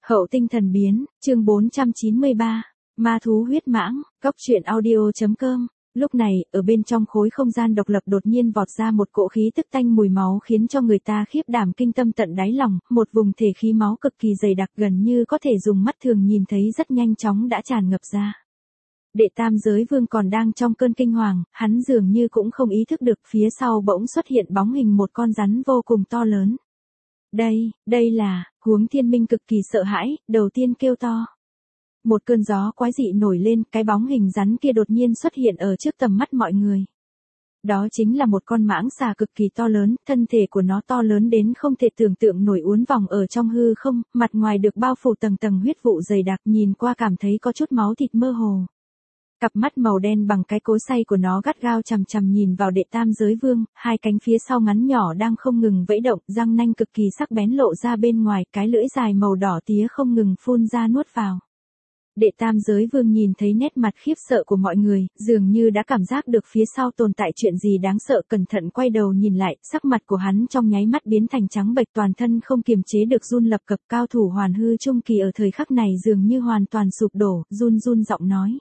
Hậu tinh thần biến, chương 493, ma thú huyết mãng, cóc truyện audio.com. Lúc này, ở bên trong khối không gian độc lập đột nhiên vọt ra một cỗ khí tức tanh mùi máu khiến cho người ta khiếp đảm kinh tâm tận đáy lòng, một vùng thể khí máu cực kỳ dày đặc gần như có thể dùng mắt thường nhìn thấy rất nhanh chóng đã tràn ngập ra. Đệ tam giới vương còn đang trong cơn kinh hoàng, hắn dường như cũng không ý thức được phía sau bỗng xuất hiện bóng hình một con rắn vô cùng to lớn. Đây là, Huống Thiên Minh cực kỳ sợ hãi, đầu tiên kêu to. Một cơn gió quái dị nổi lên, cái bóng hình rắn kia đột nhiên xuất hiện ở trước tầm mắt mọi người. Đó chính là một con mãng xà cực kỳ to lớn, thân thể của nó to lớn đến không thể tưởng tượng nổi uốn vòng ở trong hư không, mặt ngoài được bao phủ tầng tầng huyết vụ dày đặc nhìn qua cảm thấy có chút máu thịt mơ hồ. Cặp mắt màu đen bằng cái cối xay của nó gắt gao chằm chằm nhìn vào đệ tam giới vương, hai cánh phía sau ngắn nhỏ đang không ngừng vẫy động, răng nanh cực kỳ sắc bén lộ ra bên ngoài, cái lưỡi dài màu đỏ tía không ngừng phun ra nuốt vào. Đệ tam giới vương nhìn thấy nét mặt khiếp sợ của mọi người, dường như đã cảm giác được phía sau tồn tại chuyện gì đáng sợ, cẩn thận quay đầu nhìn lại, sắc mặt của hắn trong nháy mắt biến thành trắng bệch, toàn thân không kiềm chế được run lập cập. Cao thủ hoàn hư trung kỳ ở thời khắc này dường như hoàn toàn sụp đổ, run giọng nói.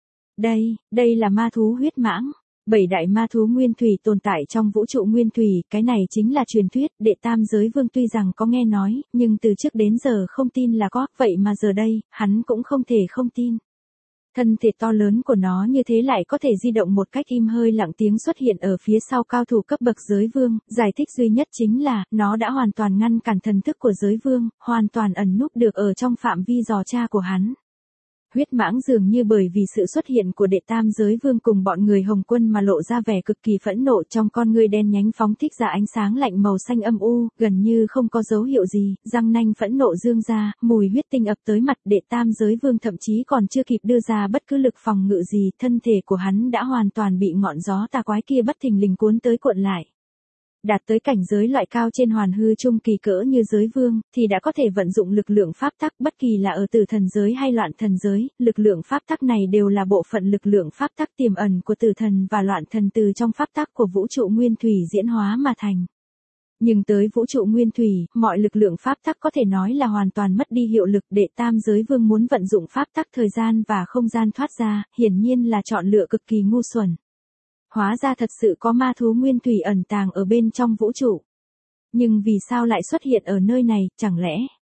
Đây là ma thú huyết mãng. 7 đại ma thú nguyên thủy tồn tại trong vũ trụ nguyên thủy, cái này chính là truyền thuyết. Đệ tam giới vương tuy rằng có nghe nói, nhưng từ trước đến giờ không tin là có, vậy mà giờ đây, hắn cũng không thể không tin. Thân thể to lớn của nó như thế lại có thể di động một cách im hơi lặng tiếng xuất hiện ở phía sau cao thủ cấp bậc giới vương, giải thích duy nhất chính là, nó đã hoàn toàn ngăn cản thần thức của giới vương, hoàn toàn ẩn núp được ở trong phạm vi dò tra của hắn. Huyết mãng dường như bởi vì sự xuất hiện của đệ tam giới vương cùng bọn người Hồng Quân mà lộ ra vẻ cực kỳ phẫn nộ, trong con ngươi đen nhánh phóng thích ra ánh sáng lạnh màu xanh âm u, gần như không có dấu hiệu gì, răng nanh phẫn nộ dương ra, mùi huyết tinh ập tới mặt. Đệ tam giới vương thậm chí còn chưa kịp đưa ra bất cứ lực phòng ngự gì, thân thể của hắn đã hoàn toàn bị ngọn gió tà quái kia bất thình lình cuốn tới cuộn lại. Đạt tới cảnh giới loại cao trên hoàn hư trung kỳ cỡ như giới vương, thì đã có thể vận dụng lực lượng pháp tắc, bất kỳ là ở tử thần giới hay loạn thần giới, lực lượng pháp tắc này đều là bộ phận lực lượng pháp tắc tiềm ẩn của tử thần và loạn thần từ trong pháp tắc của vũ trụ nguyên thủy diễn hóa mà thành. Nhưng tới vũ trụ nguyên thủy, mọi lực lượng pháp tắc có thể nói là hoàn toàn mất đi hiệu lực. Đệ tam giới vương muốn vận dụng pháp tắc thời gian và không gian thoát ra, hiển nhiên là chọn lựa cực kỳ ngu xuẩn. Hóa ra thật sự có ma thú nguyên thủy ẩn tàng ở bên trong vũ trụ. Nhưng vì sao lại xuất hiện ở nơi này, chẳng lẽ?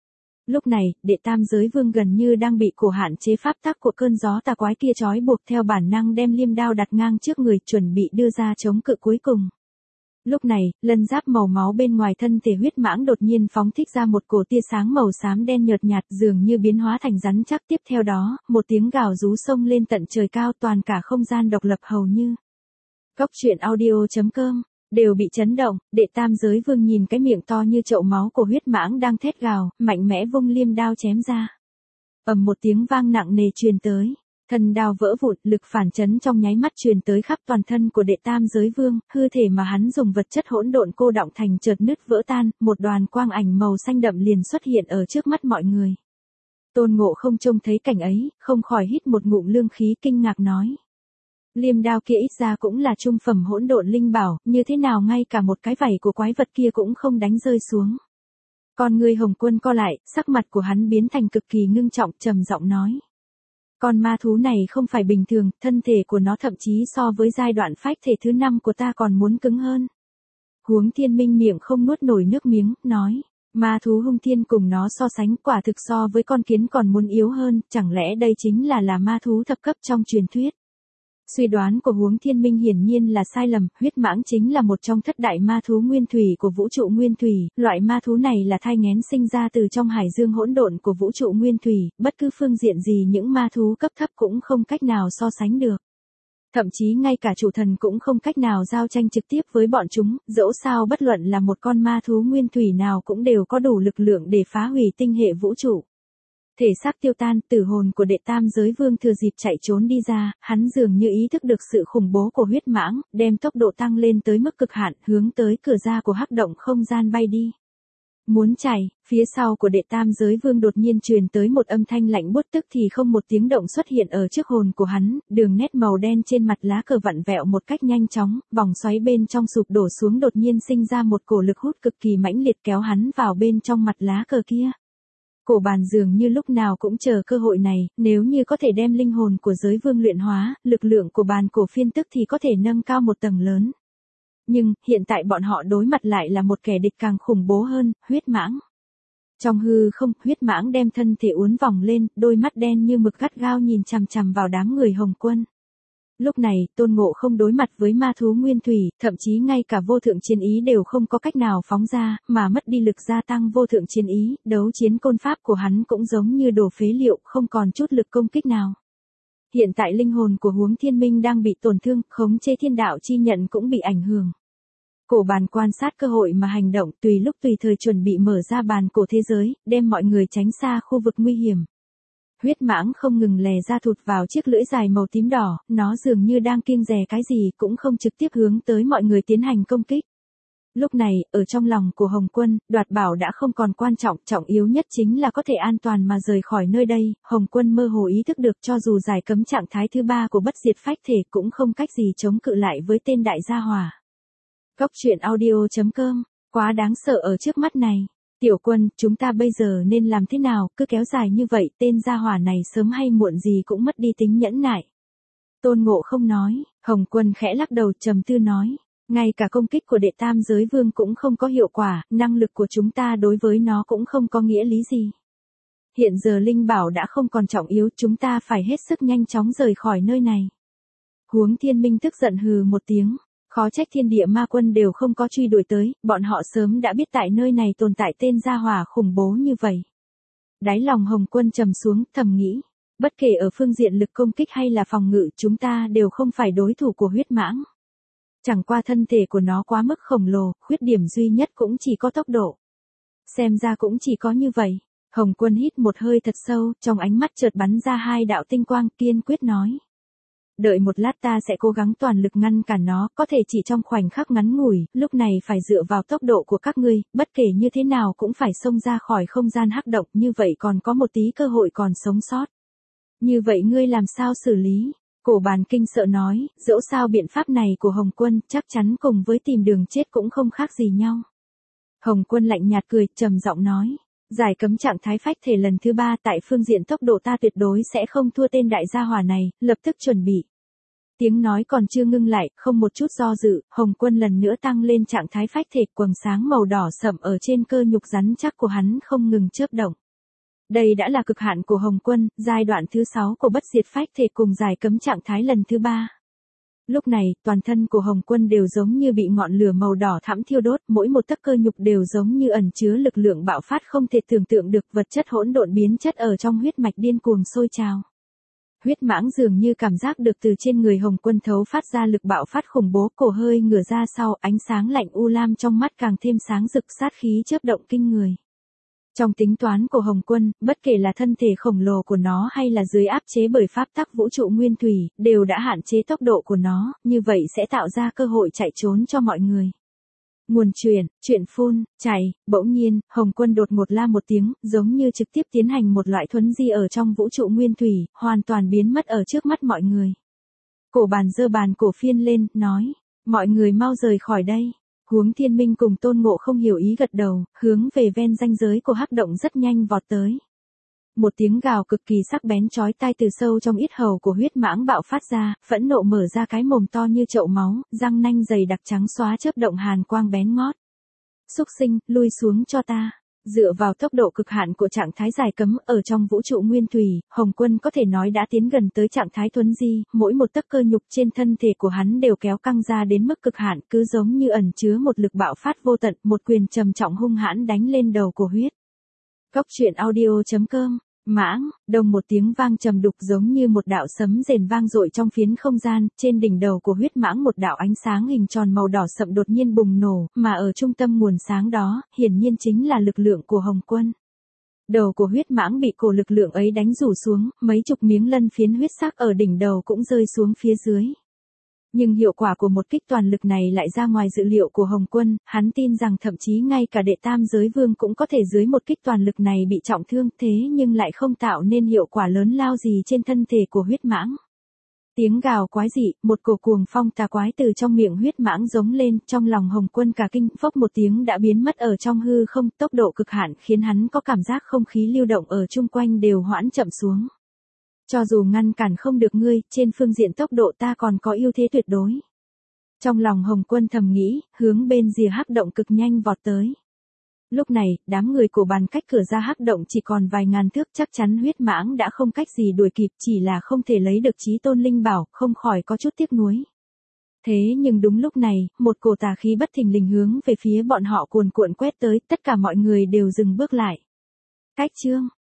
Lúc này, đệ tam giới vương gần như đang bị cổ hạn chế pháp tắc của cơn gió tà quái kia trói buộc, theo bản năng đem liêm đao đặt ngang trước người, chuẩn bị đưa ra chống cự cuối cùng. Lúc này, lân giáp màu máu bên ngoài thân thể huyết mãng đột nhiên phóng thích ra một cổ tia sáng màu xám đen nhợt nhạt, dường như biến hóa thành rắn chắc. Tiếp theo đó, một tiếng gào rú xông lên tận trời cao, toàn cả không gian độc lập hầu như cóc truyện audio.com đều bị chấn động. Đệ tam giới vương nhìn cái miệng to như chậu máu của huyết mãng đang thét gào, mạnh mẽ vung liêm đao chém ra. Ầm một tiếng vang nặng nề truyền tới, thân đao vỡ vụn, lực phản chấn trong nháy mắt truyền tới khắp toàn thân của đệ tam giới vương, hư thể mà hắn dùng vật chất hỗn độn cô đọng thành chợt nứt vỡ tan, một đoàn quang ảnh màu xanh đậm liền xuất hiện ở trước mắt mọi người. Tôn Ngộ Không trông thấy cảnh ấy, không khỏi hít một ngụm lương khí, kinh ngạc nói. Liêm đao kia ít ra cũng là trung phẩm hỗn độn linh bảo, như thế nào ngay cả một cái vảy của quái vật kia cũng không đánh rơi xuống. Con người Hồng Quân co lại, sắc mặt của hắn biến thành cực kỳ ngưng trọng, trầm giọng nói. Con ma thú này không phải bình thường, thân thể của nó thậm chí so với giai đoạn phách thể thứ 5 của ta còn muốn cứng hơn. Huống Thiên Minh miệng không nuốt nổi nước miếng, nói. Ma thú hung thiên cùng nó so sánh quả thực so với con kiến còn muốn yếu hơn, chẳng lẽ đây chính là ma thú thập cấp trong truyền thuyết. Suy đoán của Huống Thiên Minh hiển nhiên là sai lầm, huyết mãng chính là một trong thất đại ma thú nguyên thủy của vũ trụ nguyên thủy, loại ma thú này là thai nghén sinh ra từ trong hải dương hỗn độn của vũ trụ nguyên thủy, bất cứ phương diện gì những ma thú cấp thấp cũng không cách nào so sánh được. Thậm chí ngay cả chủ thần cũng không cách nào giao tranh trực tiếp với bọn chúng, dẫu sao bất luận là một con ma thú nguyên thủy nào cũng đều có đủ lực lượng để phá hủy tinh hệ vũ trụ. Thể xác tiêu tan, tử hồn của đệ tam giới vương thừa dịp chạy trốn đi ra, hắn dường như ý thức được sự khủng bố của huyết mãng, đem tốc độ tăng lên tới mức cực hạn, hướng tới cửa ra của hắc động không gian bay đi. Muốn chạy, phía sau của đệ tam giới vương đột nhiên truyền tới một âm thanh lạnh buốt, tức thì không một tiếng động xuất hiện ở trước hồn của hắn, đường nét màu đen trên mặt lá cờ vặn vẹo một cách nhanh chóng, vòng xoáy bên trong sụp đổ xuống, đột nhiên sinh ra một cổ lực hút cực kỳ mãnh liệt kéo hắn vào bên trong mặt lá cờ kia. Cổ bàn dường như lúc nào cũng chờ cơ hội này, nếu như có thể đem linh hồn của giới vương luyện hóa, lực lượng của bàn cổ phiên tức thì có thể nâng cao một tầng lớn. Nhưng, hiện tại bọn họ đối mặt lại là một kẻ địch càng khủng bố hơn, huyết mãng. Trong hư không, huyết mãng đem thân thể uốn vòng lên, đôi mắt đen như mực gắt gao nhìn chằm chằm vào đám người Hồng Quân. Lúc này, Tôn Ngộ không đối mặt với ma thú nguyên thủy, thậm chí ngay cả vô thượng chiến ý đều không có cách nào phóng ra, mà mất đi lực gia tăng vô thượng chiến ý, đấu chiến côn pháp của hắn cũng giống như đồ phế liệu, không còn chút lực công kích nào. Hiện tại linh hồn của Huống Thiên Minh đang bị tổn thương, khống chế thiên đạo chi nhận cũng bị ảnh hưởng. Cổ bàn quan sát cơ hội mà hành động, tùy lúc tùy thời chuẩn bị mở ra bàn cổ thế giới, đem mọi người tránh xa khu vực nguy hiểm. Huyết mãng không ngừng lè ra thụt vào chiếc lưỡi dài màu tím đỏ, nó dường như đang kiêng dè cái gì cũng không trực tiếp hướng tới mọi người tiến hành công kích. Lúc này, ở trong lòng của Hồng Quân, đoạt bảo đã không còn quan trọng, trọng yếu nhất chính là có thể an toàn mà rời khỏi nơi đây. Hồng Quân mơ hồ ý thức được cho dù giải cấm trạng thái thứ 3 của bất diệt phách thể cũng không cách gì chống cự lại với tên đại gia hỏa. Cốc truyện audio.com, quá đáng sợ ở trước mắt này. Tiểu Quân, chúng ta bây giờ nên làm thế nào, cứ kéo dài như vậy, tên gia hỏa này sớm hay muộn gì cũng mất đi tính nhẫn nại. Tôn Ngộ không nói, Hồng Quân khẽ lắc đầu trầm tư nói, ngay cả công kích của đệ tam giới vương cũng không có hiệu quả, năng lực của chúng ta đối với nó cũng không có nghĩa lý gì. Hiện giờ linh bảo đã không còn trọng yếu, chúng ta phải hết sức nhanh chóng rời khỏi nơi này. Huống Thiên Minh tức giận hừ một tiếng. Khó trách thiên địa ma quân đều không có truy đuổi tới, bọn họ sớm đã biết tại nơi này tồn tại tên gia hỏa khủng bố như vậy. Đáy lòng Hồng Quân trầm xuống, thầm nghĩ, bất kể ở phương diện lực công kích hay là phòng ngự chúng ta đều không phải đối thủ của huyết mãng. Chẳng qua thân thể của nó quá mức khổng lồ, khuyết điểm duy nhất cũng chỉ có tốc độ. Xem ra cũng chỉ có như vậy. Hồng Quân hít một hơi thật sâu, trong ánh mắt chợt bắn ra hai đạo tinh quang, kiên quyết nói. Đợi một lát ta sẽ cố gắng toàn lực ngăn cản nó, có thể chỉ trong khoảnh khắc ngắn ngủi, lúc này phải dựa vào tốc độ của các ngươi, bất kể như thế nào cũng phải xông ra khỏi không gian hắc động, như vậy còn có một tí cơ hội còn sống sót. Như vậy ngươi làm sao xử lý? Cổ bàn kinh sợ nói, dẫu sao biện pháp này của Hồng Quân chắc chắn cùng với tìm đường chết cũng không khác gì nhau. Hồng Quân lạnh nhạt cười, trầm giọng nói. Giải cấm trạng thái phách thể lần thứ 3 tại phương diện tốc độ ta tuyệt đối sẽ không thua tên đại gia hỏa này, lập tức chuẩn bị. Tiếng nói còn chưa ngưng lại, không một chút do dự, Hồng Quân lần nữa tăng lên trạng thái phách thể, quầng sáng màu đỏ sậm ở trên cơ nhục rắn chắc của hắn không ngừng chớp động. Đây đã là cực hạn của Hồng Quân, giai đoạn thứ 6 của bất diệt phách thể cùng giải cấm trạng thái lần thứ 3. Lúc này, toàn thân của Hồng Quân đều giống như bị ngọn lửa màu đỏ thẫm thiêu đốt, mỗi một tấc cơ nhục đều giống như ẩn chứa lực lượng bạo phát không thể tưởng tượng được, vật chất hỗn độn biến chất ở trong huyết mạch điên cuồng sôi trào. Huyết mãng dường như cảm giác được từ trên người Hồng Quân thấu phát ra lực bạo phát khủng bố, cổ hơi ngửa ra sau, ánh sáng lạnh u lam trong mắt càng thêm sáng rực, sát khí chớp động kinh người. Trong tính toán của Hồng Quân, bất kể là thân thể khổng lồ của nó hay là dưới áp chế bởi pháp tắc vũ trụ nguyên thủy, đều đã hạn chế tốc độ của nó, như vậy sẽ tạo ra cơ hội chạy trốn cho mọi người. Nguồn chuyện phun, chạy, bỗng nhiên, Hồng Quân đột ngột la một tiếng, giống như trực tiếp tiến hành một loại thuấn di ở trong vũ trụ nguyên thủy, hoàn toàn biến mất ở trước mắt mọi người. Cổ bàn giơ bàn cổ phiên lên, nói, mọi người mau rời khỏi đây. Huống Thiên Minh cùng Tôn Ngộ không hiểu ý gật đầu, hướng về ven ranh giới của hắc động rất nhanh vọt tới. Một tiếng gào cực kỳ sắc bén chói tai từ sâu trong yết hầu của huyết mãng bạo phát ra, phẫn nộ mở ra cái mồm to như chậu máu, răng nanh dày đặc trắng xóa chớp động hàn quang bén ngót. Súc sinh, lui xuống cho ta. Dựa vào tốc độ cực hạn của trạng thái giải cấm ở trong vũ trụ nguyên thủy, Hồng Quân có thể nói đã tiến gần tới trạng thái thuấn di, mỗi một tấc cơ nhục trên thân thể của hắn đều kéo căng ra đến mức cực hạn, cứ giống như ẩn chứa một lực bạo phát vô tận, một quyền trầm trọng hung hãn đánh lên đầu của huyết. Cốc truyện audio.com. Mãng, đồng một tiếng vang trầm đục giống như một đạo sấm rền vang dội trong phiến không gian, trên đỉnh đầu của huyết mãng một đạo ánh sáng hình tròn màu đỏ sậm đột nhiên bùng nổ, mà ở trung tâm nguồn sáng đó, hiển nhiên chính là lực lượng của Hồng Quân. Đầu của huyết mãng bị cổ lực lượng ấy đánh rủ xuống, mấy chục miếng lân phiến huyết sắc ở đỉnh đầu cũng rơi xuống phía dưới. Nhưng hiệu quả của một kích toàn lực này lại ra ngoài dự liệu của Hồng Quân, hắn tin rằng thậm chí ngay cả đệ tam giới vương cũng có thể dưới một kích toàn lực này bị trọng thương, thế nhưng lại không tạo nên hiệu quả lớn lao gì trên thân thể của huyết mãng. Tiếng gào quái dị, một cổ cuồng phong tà quái từ trong miệng huyết mãng giống lên, trong lòng Hồng Quân cả kinh, phốc một tiếng đã biến mất ở trong hư không, tốc độ cực hạn khiến hắn có cảm giác không khí lưu động ở chung quanh đều hoãn chậm xuống. Cho dù ngăn cản không được ngươi, trên phương diện tốc độ ta còn có ưu thế tuyệt đối. Trong lòng Hồng Quân thầm nghĩ, hướng bên rìa hắc động cực nhanh vọt tới. Lúc này, đám người của bàn cách cửa ra hắc động chỉ còn vài ngàn thước, chắc chắn huyết mãng đã không cách gì đuổi kịp, chỉ là không thể lấy được chí tôn linh bảo, không khỏi có chút tiếc nuối. Thế nhưng đúng lúc này, một cổ tà khí bất thình lình hướng về phía bọn họ cuồn cuộn quét tới, tất cả mọi người đều dừng bước lại. Cách chương